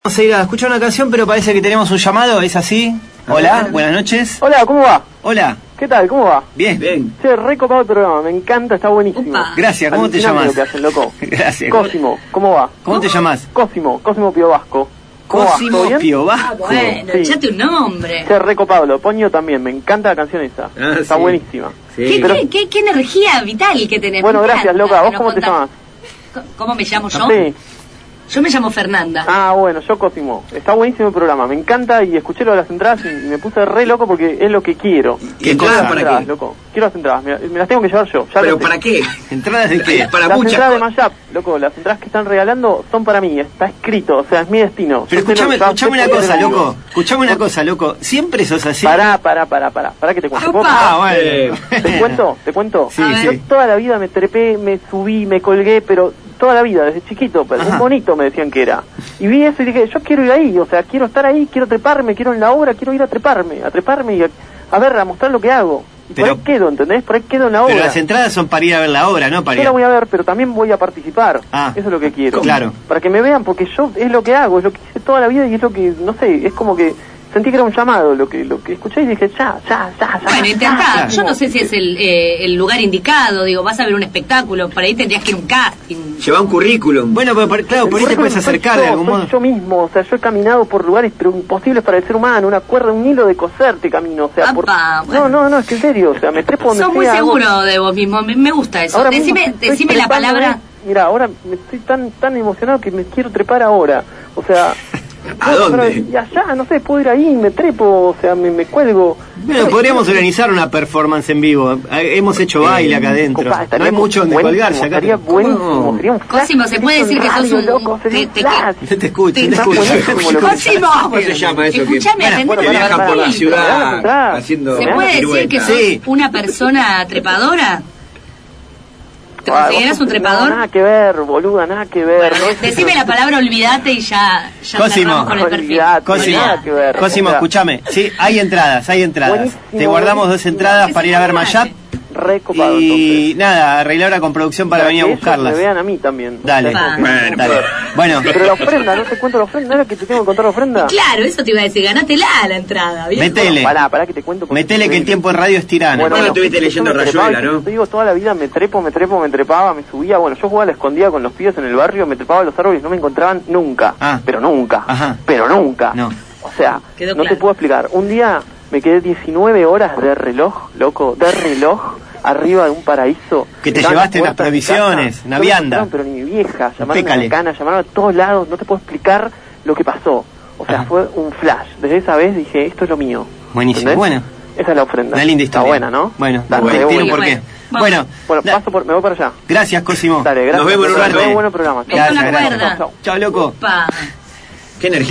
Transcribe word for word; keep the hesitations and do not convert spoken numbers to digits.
Vamos a ir a escuchar una canción, pero parece que tenemos un llamado, ¿es así? Hola, buenas noches. Hola, ¿cómo va? Hola. ¿Qué tal? ¿Cómo va? Bien, bien. Che, re copado el programa, me encanta, está buenísimo. Upa. Gracias, ¿cómo te llamas? Lo que hacen, loco. Gracias. Cosimo, ¿cómo va? ¿Cómo te llamas? Cosimo, Cosimo Pio Vasco. ¿Cómo va? Cosimo ¿Todo bien? Pio Ah, Vasco. bueno, Sí. echate un nombre. Che, re copado, lo Poño también, me encanta la canción esa. Ah, está sí. buenísima. Sí. ¿Qué, Pero- qué, qué, qué energía vital que tenés. Bueno, me gracias, encanta loca. que ¿Vos nos cómo te contás. llamas? Co- ¿Cómo me llamo yo? Sí. Yo me llamo Fernanda. Ah, bueno, yo Cosimo. Está buenísimo el programa, me encanta y escuché lo de las entradas y me puse re loco porque es lo que quiero. ¿Qué Quiero cosa? las ¿Para entradas, qué? loco. Quiero las entradas, me, me las tengo que llevar yo. Ya ¿Pero lo sé. para qué? ¿Entradas de qué? Para las muchas entradas de cosas. Mayap, loco, las entradas que están regalando son para mí, está escrito, o sea, es mi destino. Pero Yo sé escuchame, lo- yo escuchame sé una por qué cosa, lo digo. loco. Escuchame una cosa, loco. ¿Siempre sos así? Pará, pará, pará, pará, pará que te cuento. ¿Puedo Opa. Ah, contar? bueno. ¿Te cuento? ¿Te cuento? Sí, A ver. Yo sí. toda la vida me trepé, me subí, me colgué, pero toda la vida, desde chiquito, pero Ajá. un bonito me decían que era. Y vi eso y dije, yo quiero ir ahí, o sea, quiero estar ahí, quiero treparme, quiero en la obra, quiero ir a treparme, a treparme y a, a ver, a mostrar lo que hago. Y Pero- por ahí quedo, ¿entendés? Por ahí quedo en la obra. Pero las entradas son para ir a ver la obra, no para Yo ir la a... voy a ver, pero también voy a participar. Ah. Eso es lo que quiero. Claro. Para que me vean, porque yo es lo que hago, es lo que hice toda la vida y es lo que, no sé, es como que sentí que era un llamado lo que lo que escuché y dije, ya, ya, ya, ya. Bueno, ya, intentá. ya. Yo no sé si es el, eh, el lugar indicado. Digo, vas a ver un espectáculo. Por ahí tendrías que ir a un casting. Lleva un currículum. Bueno, pero por- claro, por ahí te puedes Soy acercar yo, de algún soy modo. yo mismo, o sea, yo he caminado por lugares pero imposibles para el ser humano, una cuerda, un hilo de coser te camino, o sea, por... Apa, No, bueno. no, no, es que en serio, o sea, me trepo donde Sos muy sea, hago- seguro de vos mismo. Me, me gusta eso. Ahora mismo Decime, estoy decime la trepando, palabra. Mira, ahora me estoy tan tan emocionado que me quiero trepar ahora, o sea... ¿A no, dónde? pero- y allá, no sé, puedo ir ahí, me trepo, o sea, me, me cuelgo. Bueno, podríamos organizar una performance en vivo. Eh, Hemos hecho baile acá adentro. Compa, No estaría hay mucho donde buenísimo, colgarse acá. Estaría buenísimo, ¿Cómo? sería un flash. Cosimo, ¿se puede decir que sos radio, un- loco, sería te- un te- flash. No te escucho, Te- no te Está escucho. buenísimo lo que- Cosimo. ¿Cómo se llama eso que- Escuchame, Bueno, atendeme bueno, Que una viajan por la barbaridad. ciudad Claro. haciendo ¿Se puede decir que sos Sí. una persona trepadora? ¿Te Ah, consideras vos- un trepador? No, nada que ver, boluda, nada que ver. Bueno, ¿no? decime la palabra olvidate y ya, ya Cosimo. cerramos con el perfil. Olvidate, Cosimo, nada que ver. Cosimo, O sea, escúchame. Sí, hay entradas, hay entradas. Buenísimo, Te guardamos dos buenísimo. entradas para ir a ver Mayap. Re copado, Y entonces. nada, arreglar ahora con producción para venir a que ellos buscarlas. me vean a mí también. Dale, O sea, como que- Bueno, dale. Bueno, Pero la ofrenda, ¿no te cuento la ofrenda? ¿No era que te tengo que contar la ofrenda? Claro, eso te iba a decir, ganátela la entrada, ¿viejo? metele. Pará, pará que te cuento. porque- Metele que el tiempo en radio es tirano. Bueno, estuviste yo leyendo me trepaba, Rayuela, ¿no? Te digo, toda la vida me trepo, me trepo, me trepaba, me subía. Bueno, yo jugaba a la escondida con los pibes en el barrio, me trepaba a los árboles, no me encontraban nunca. Ah. Pero nunca. Ajá. Pero nunca. No. O sea, Quedó no claro. te puedo explicar. Un día me quedé diecinueve horas de reloj, loco, de reloj, arriba de un paraíso. Que te Estaban llevaste las las puertas de mi provisiones, casa. una No me vianda. encontraron, pero ni mi vieja, llamaron a Pécale. la cana, llamaron a todos lados, no te puedo explicar lo que pasó. O sea, Ajá. fue un flash. Desde esa vez dije, esto es lo mío. Buenísimo. ¿Entendés? Bueno, Esa es la ofrenda. una linda historia. Está buena, ¿no? Bueno, Dale, tiene de un una. porqué. Bueno. Bueno, Bueno, da- paso por, me voy para allá. gracias, Cosimo. Dale, gracias. Nos vemos en un Muy rato. bueno programa. Chau. Esto Gracias, la gracias. cuerda. Chau, chau. Chao, loco. Opa. ¿Qué energía?